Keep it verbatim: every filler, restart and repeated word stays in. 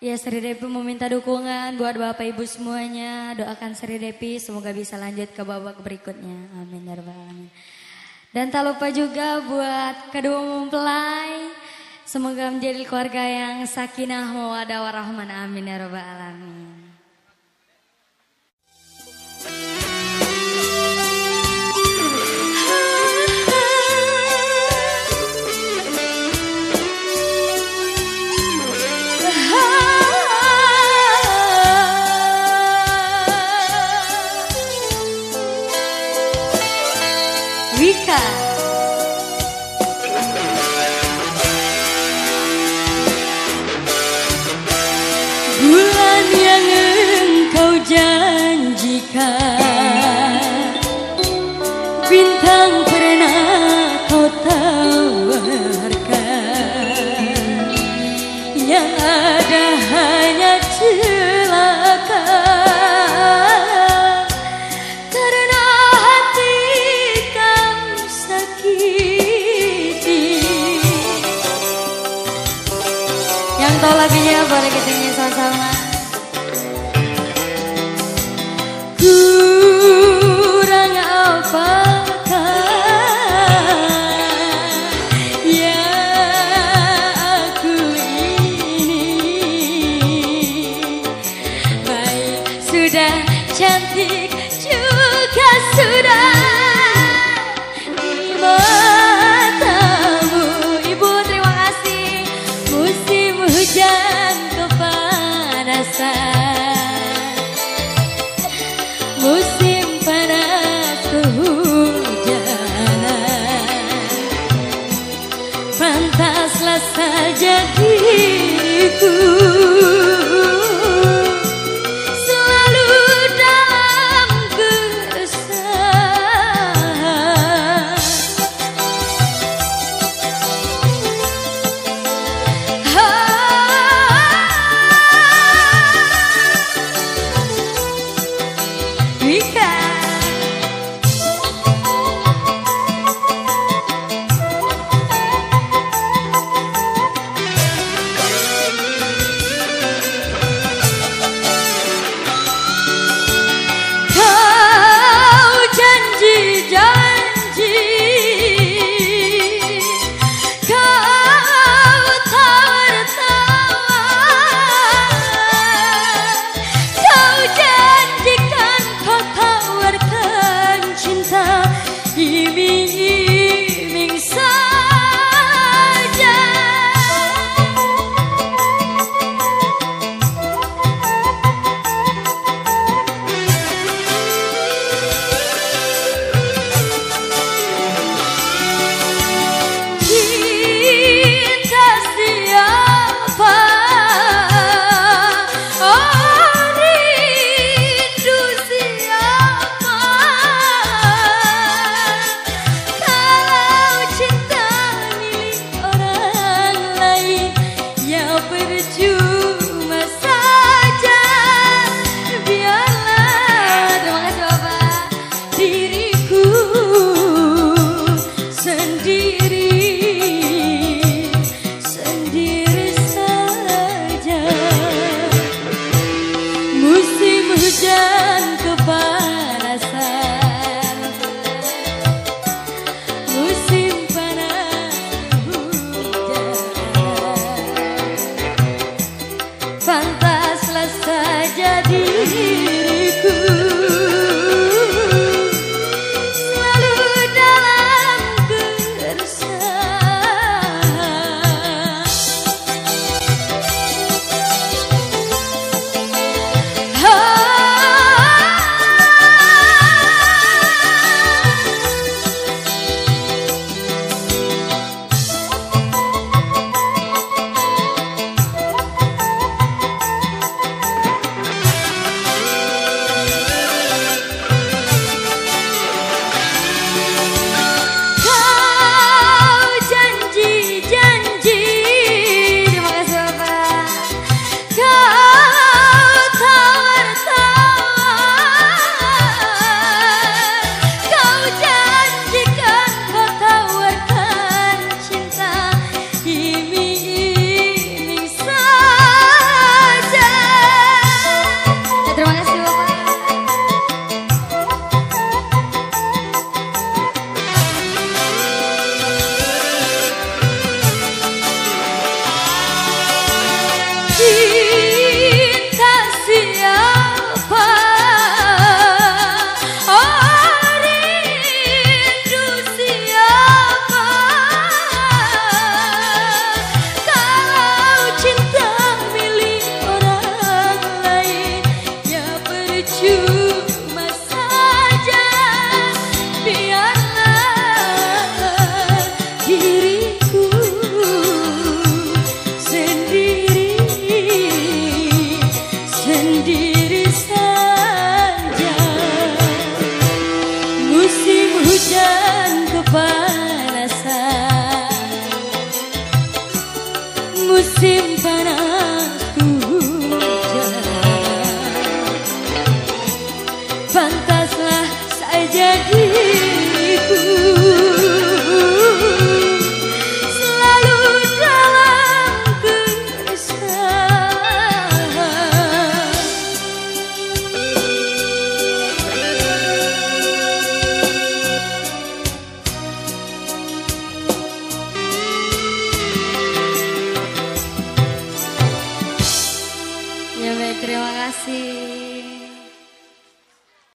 Ya, Sri Depi meminta dukungan buat Bapak Ibu semuanya. Doakan Sri Depi semoga bisa lanjut ke babak berikutnya. Amin ya rabbal alamin. Dan tak lupa juga buat kedua mempelai, semoga menjadi keluarga yang sakinah mawaddah warahmah. Amin ya rabbal alamin. Wika. Bulan yang engkau janjikan, bintang pernah kau tawarkan, yang ada hanya celaka. Yang tahu lagunya boleh kita nyanyi sama-sama. Kurang apakah yang aku ini, baik sudah cantik juga sudah di matamu. Ibu terima kasih. Musim hujan kepanasan, musim panas kehujanan, pantaslah saja diriku selalu dalam keresahan. Wika. Kau janji-janji, kau tawar-tawar, kau janjikan kau tawarkan cinta iming-iming saja. Cinta siapa? Oh, rindu siapa? Kalau cinta milik orang lain, ya percuma saja. Biarlah, terima kasih Bapak, diriku sendiri, sendiri saja. Musim hujan kepanasan, musim panas kehujanan, musim panas hujan, pantaslah saja diriku selalu dalam keresahan. Ya baik, terima kasih.